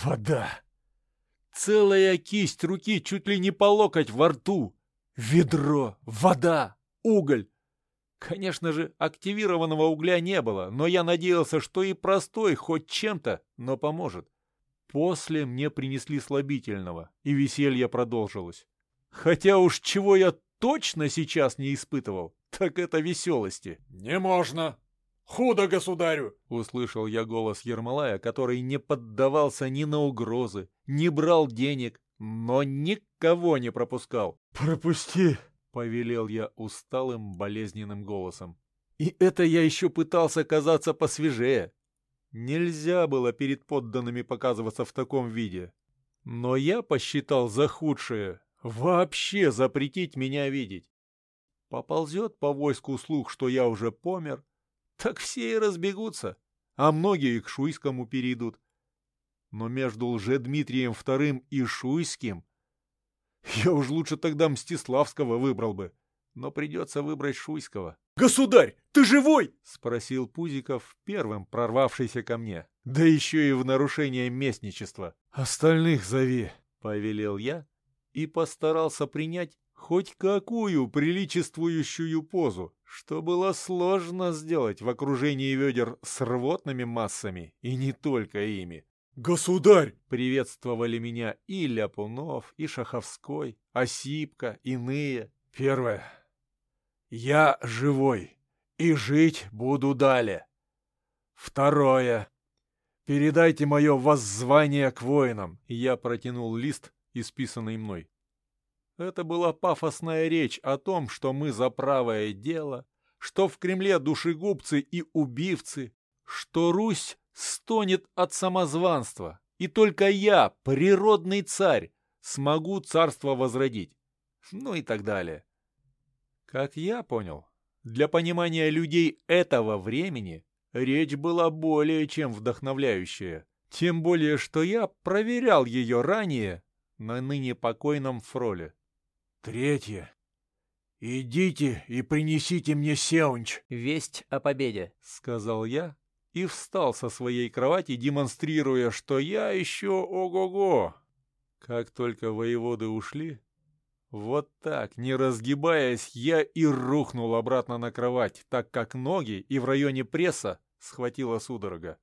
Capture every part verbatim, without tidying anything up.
Вода. Целая кисть руки чуть ли не по локоть во рту. Ведро, вода, уголь. Конечно же, активированного угля не было, но я надеялся, что и простой хоть чем-то, но поможет. После мне принесли слабительного, и веселье продолжилось. Хотя уж чего я точно сейчас не испытывал, так это веселости. «Не можно! Худо государю!» — услышал я голос Ермолая, который не поддавался ни на угрозы, не брал денег, но никого не пропускал. «Пропусти!» — повелел я усталым, болезненным голосом. И это я еще пытался казаться посвежее. Нельзя было перед подданными показываться в таком виде. Но я посчитал за худшее вообще запретить меня видеть. Поползет по войску слух, что я уже помер, так все и разбегутся, а многие к Шуйскому перейдут. Но между Лжедмитрием вторым и Шуйским я уж лучше тогда Мстиславского выбрал бы, но придется выбрать Шуйского. «Государь, ты живой?» — спросил Пузиков, первым прорвавшийся ко мне. Да еще и в нарушение местничества. «Остальных зови», — повелел я и постарался принять хоть какую приличествующую позу, что было сложно сделать в окружении ведер с рвотными массами, и не только ими. «Государь!» — приветствовали меня и Ляпунов, и Шаховской, Осипка, иные. Первое. Я живой, и жить буду далее. Второе. Передайте мое воззвание к воинам. Я протянул лист, исписанный мной. Это была пафосная речь о том, что мы за правое дело, что в Кремле душегубцы и убивцы, что Русь стонет от самозванства, и только я, природный царь, смогу царство возродить. Ну и так далее. Как я понял, для понимания людей этого времени речь была более чем вдохновляющая. Тем более, что я проверял ее ранее на ныне покойном Фроле. Третье. «Идите и принесите мне сеунч!» «Весть о победе», — сказал я и встал со своей кровати, демонстрируя, что я еще ого-го. Как только воеводы ушли, вот так, не разгибаясь, я и рухнул обратно на кровать, так как ноги и в районе пресса схватила судорога.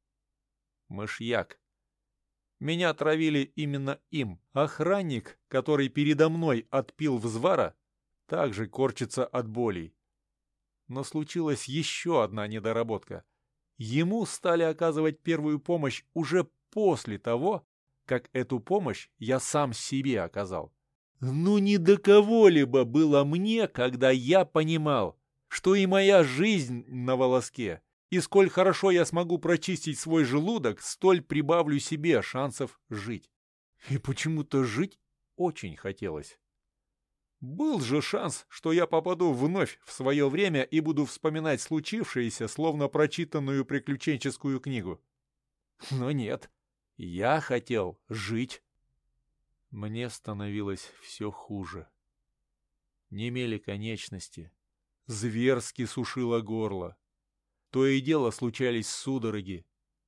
Мышьяк. Меня травили именно им. Охранник, который передо мной отпил взвара, также корчится от болей. Но случилась еще одна недоработка. Ему стали оказывать первую помощь уже после того, как эту помощь я сам себе оказал. Ну не до кого-либо было мне, когда я понимал, что и моя жизнь на волоске, и сколь хорошо я смогу прочистить свой желудок, столь прибавлю себе шансов жить. И почему-то жить очень хотелось. Был же шанс, что я попаду вновь в свое время и буду вспоминать случившееся, словно прочитанную приключенческую книгу. Но нет, я хотел жить. Мне становилось все хуже. Немели конечности, зверски сушило горло. То и дело случались судороги.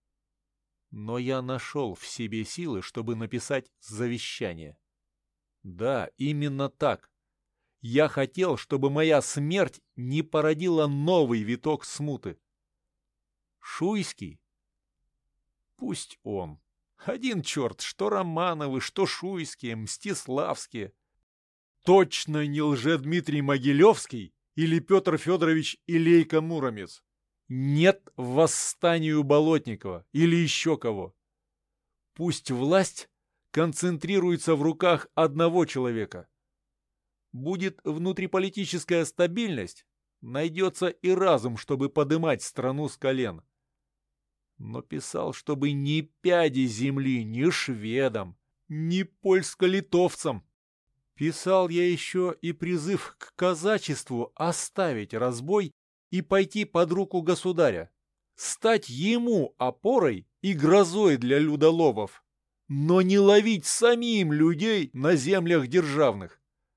Но я нашел в себе силы, чтобы написать завещание. Да, именно так. Я хотел, чтобы моя смерть не породила новый виток смуты. Шуйский? Пусть он. Один черт, что Романовы, что Шуйские, Мстиславские. Точно не Лжедмитрий Могилевский или Петр Федорович Илейко-Муромец. Нет восстанию Болотникова или еще кого. Пусть власть концентрируется в руках одного человека. Будет внутриполитическая стабильность, найдется и разум, чтобы подымать страну с колен. Но писал, чтобы ни пяди земли ни шведам, ни польско-литовцам. Писал я еще и призыв к казачеству оставить разбой и пойти под руку государя, стать ему опорой и грозой для людоловов, но не ловить самим людей на землях державных.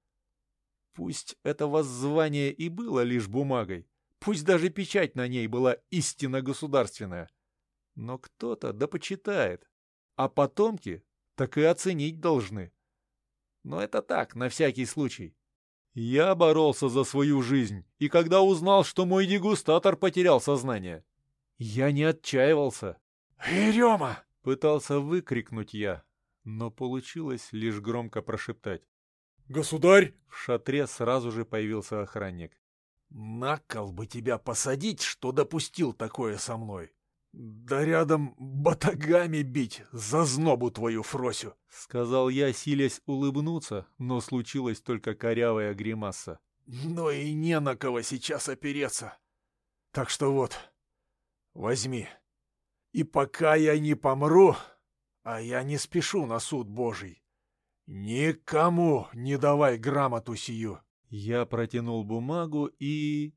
Пусть это воззвание и было лишь бумагой, пусть даже печать на ней была истинно государственная, но кто-то да почитает, а потомки так и оценить должны. Но это так, на всякий случай. Я боролся за свою жизнь, и когда узнал, что мой дегустатор потерял сознание, я не отчаивался. «Ерема!» — пытался выкрикнуть я, но получилось лишь громко прошептать. «Государь!» В шатре сразу же появился охранник. «На кол бы тебя посадить, что допустил такое со мной. Да рядом батагами бить за знобу твою Фросю!» — сказал я, силясь улыбнуться, но случилась только корявая гримаса. «Но и не на кого сейчас опереться. Так что вот, возьми. И пока я не помру, а я не спешу на суд Божий, никому не давай грамоту сию». Я протянул бумагу и...